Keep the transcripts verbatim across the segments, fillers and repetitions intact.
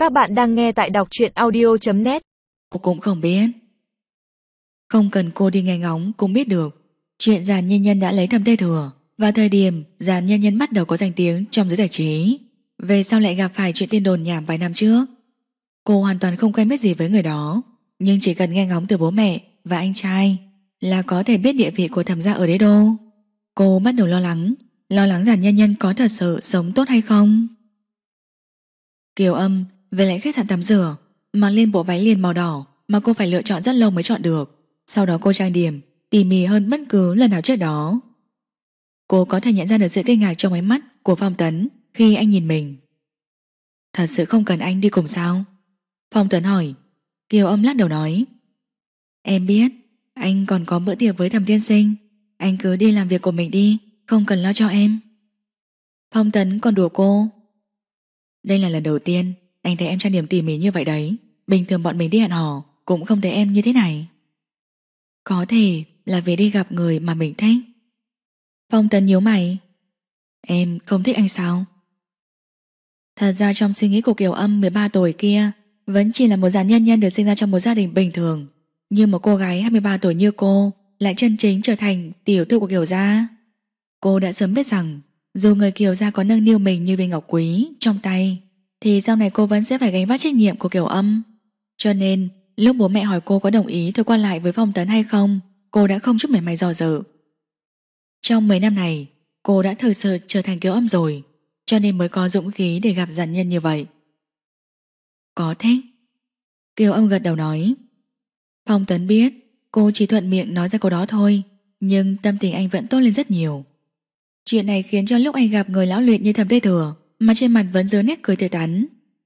Các bạn đang nghe tại đọc truyện audio chấm net. Cô cũng không biết. Không cần cô đi nghe ngóng cũng biết được chuyện Giàn Nhân Nhân đã lấy Thẩm Tê Thừa vào thời điểm Giàn Nhân Nhân bắt đầu có danh tiếng trong giới giải trí. Về sau lại gặp phải chuyện tin đồn nhảm vài năm trước. Cô hoàn toàn không quen biết gì với người đó, nhưng chỉ cần nghe ngóng từ bố mẹ và anh trai là có thể biết địa vị của Thẩm gia ở đế đô. Cô bắt đầu lo lắng, lo lắng Giàn Nhân Nhân có thật sự sống tốt hay không. Kiều Âm về lại khách sạn tắm rửa, mặc lên bộ váy liền màu đỏ mà cô phải lựa chọn rất lâu mới chọn được. Sau đó cô trang điểm tỉ mỉ hơn bất cứ lần nào trước đó. Cô có thể nhận ra được sự kinh ngạc trong ánh mắt của Phong Tấn khi anh nhìn mình. Thật sự không cần anh đi cùng sao? Phong Tấn hỏi. Kiều Âm lắc đầu nói, em biết anh còn có bữa tiệc với Thẩm tiên sinh, anh cứ đi làm việc của mình đi, không cần lo cho em. Phong Tấn còn đùa cô. Đây là lần đầu tiên anh thấy em trang điểm tỉ mỉ như vậy đấy. Bình thường bọn mình đi hẹn hò cũng không thấy em như thế này. Có thể là vì đi gặp người mà mình thích. Phong Tấn nhíu mày. Em không thích anh sao? Thật ra trong suy nghĩ của Kiều Âm mười ba tuổi kia vẫn chỉ là một Giàn Nhân Nhân được sinh ra trong một gia đình bình thường, nhưng một cô gái hai mươi ba tuổi như cô lại chân chính trở thành tiểu thư của Kiều gia. Cô đã sớm biết rằng dù người Kiều gia có nâng niu mình như viên ngọc quý trong tay, thì sau này cô vẫn sẽ phải gánh vác trách nhiệm của Kiều Âm. Cho nên lúc bố mẹ hỏi cô có đồng ý thôi qua lại với Phong Tấn hay không, cô đã không chút mảy may dò dự. Trong mấy năm này cô đã thực sự trở thành Kiều Âm rồi, cho nên mới có dũng khí để gặp Giàn Nhân như vậy. Có thích. Kiều Âm gật đầu nói. Phong Tấn biết cô chỉ thuận miệng nói ra câu đó thôi, nhưng tâm tình anh vẫn tốt lên rất nhiều. Chuyện này khiến cho lúc anh gặp người lão luyện như Thẩm Tê Thừa mà trên mặt vẫn giữ nét cười tươi tắn.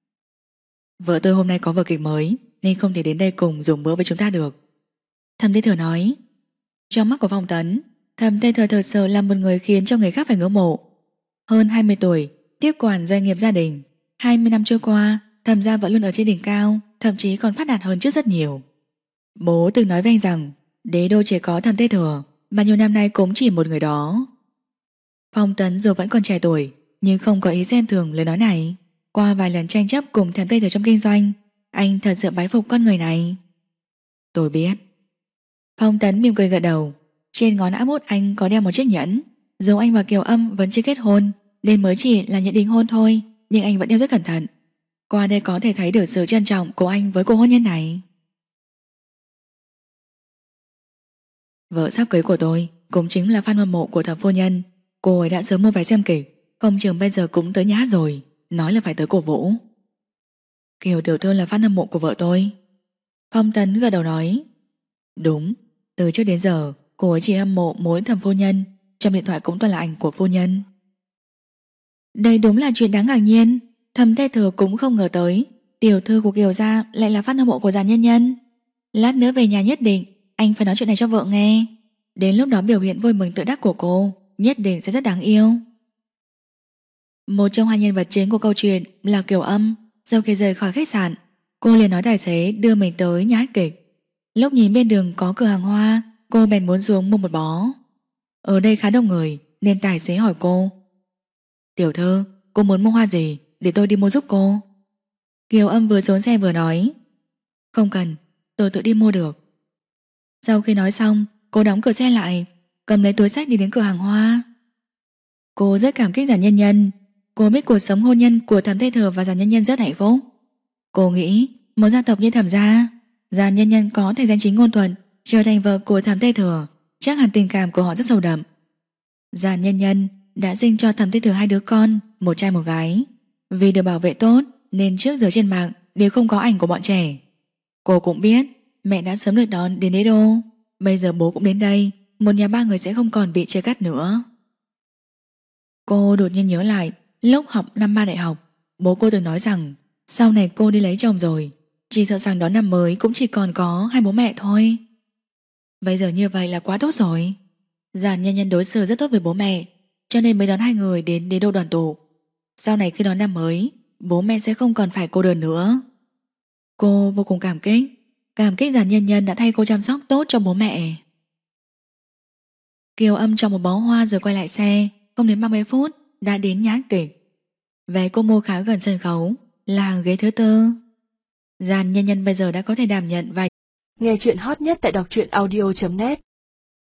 Vợ tôi hôm nay có vở kịch mới nên không thể đến đây cùng dùng bữa với chúng ta được, Thẩm Tê Thừa nói. Trong mắt của Phong Tấn, Thẩm Tê Thừa thật sự là một người khiến cho người khác phải ngưỡng mộ. Hơn hai mươi tuổi, tiếp quản doanh nghiệp gia đình, hai mươi năm trôi qua, Thẩm gia vẫn luôn ở trên đỉnh cao, thậm chí còn phát đạt hơn trước rất nhiều. Bố từng nói với anh rằng đế đô chỉ có Thẩm Tê Thừa, bao nhiêu năm nay cũng chỉ một người đó. Phong Tấn dù vẫn còn trẻ tuổi nhưng không có ý xem thường lời nói này. Qua vài lần tranh chấp cùng Thẩm Tê Thừa trong kinh doanh, anh thật sự bái phục con người này. Tôi biết. Phong Tấn mỉm cười gật đầu. Trên ngón áp út anh có đeo một chiếc nhẫn. Dù anh và Kiều Âm vẫn chưa kết hôn nên mới chỉ là nhẫn đính hôn thôi, nhưng anh vẫn đeo rất cẩn thận. Qua đây có thể thấy được sự trân trọng của anh với cô hôn nhân này. Vợ sắp cưới của tôi cũng chính là fan hâm mộ của Thẩm phu nhân. Cô ấy đã sớm mua vé xem kịch, không chừng bây giờ cũng tới nhà hát rồi, nói là phải tới cổ vũ. Kiều tiểu thư là fan hâm mộ của vợ tôi. Phong Tấn gật đầu nói. Đúng, từ trước đến giờ cô ấy chỉ hâm mộ mỗi Thẩm phu nhân, trong điện thoại cũng toàn là ảnh của phu nhân. Đây đúng là chuyện đáng ngạc nhiên. Thẩm Tê Thừa cũng không ngờ tới tiểu thư của Kiều gia lại là fan hâm mộ của Giàn Nhân Nhân. Lát nữa về nhà nhất định anh phải nói chuyện này cho vợ nghe. Đến lúc đó biểu hiện vui mừng tự đắc của cô nhất định sẽ rất đáng yêu. Một trong hai nhân vật chính của câu chuyện là Kiều Âm. Sau khi rời khỏi khách sạn, cô liền nói tài xế đưa mình tới nhà hát kịch. Lúc nhìn bên đường có cửa hàng hoa, cô bèn muốn xuống mua một bó. Ở đây khá đông người nên tài xế hỏi cô, tiểu thư, cô muốn mua hoa gì để tôi đi mua giúp cô? Kiều Âm vừa xuống xe vừa nói, không cần, tôi tự đi mua được. Sau khi nói xong, cô đóng cửa xe lại, cầm lấy túi xách đi đến cửa hàng hoa. Cô rất cảm kích Giàn Nhân Nhân. Cô biết cuộc sống hôn nhân của Thẩm Tê Thừa và Giàn Nhân Nhân rất hạnh phúc. Cô nghĩ một gia tộc như Thẩm gia, Giàn Nhân Nhân có thể danh chính ngôn thuận trở thành vợ của Thẩm Tê Thừa, chắc hẳn tình cảm của họ rất sâu đậm. Giàn Nhân Nhân đã sinh cho Thẩm Tê Thừa hai đứa con, một trai một gái. Vì được bảo vệ tốt nên trước giờ trên mạng đều không có ảnh của bọn trẻ. Cô cũng biết mẹ đã sớm được đón đến đế đô, bây giờ bố cũng đến đây, một nhà ba người sẽ không còn bị chia cắt nữa. Cô đột nhiên nhớ lại lúc học năm ba đại học, bố cô từng nói rằng sau này cô đi lấy chồng rồi, chỉ sợ rằng đó năm mới cũng chỉ còn có hai bố mẹ thôi. Bây giờ như vậy là quá tốt rồi. Giàn Nhân Nhân đối xử rất tốt với bố mẹ, cho nên mới đón hai người đến đế đô đoàn tụ. Sau này khi đón năm mới, bố mẹ sẽ không còn phải cô đơn nữa. Cô vô cùng cảm kích, cảm kích Giàn Nhân Nhân đã thay cô chăm sóc tốt cho bố mẹ. Kiều Âm trong một bó hoa rồi quay lại xe. Không đến ba mươi phút đã đến nhà hát kịch. Vé cô mua khá gần sân khấu, là hàng ghế thứ tư. Giàn nhân nhân bây giờ đã có thể đảm nhận vai. Nghe chuyện hot nhất tại đọc truyện audio chấm net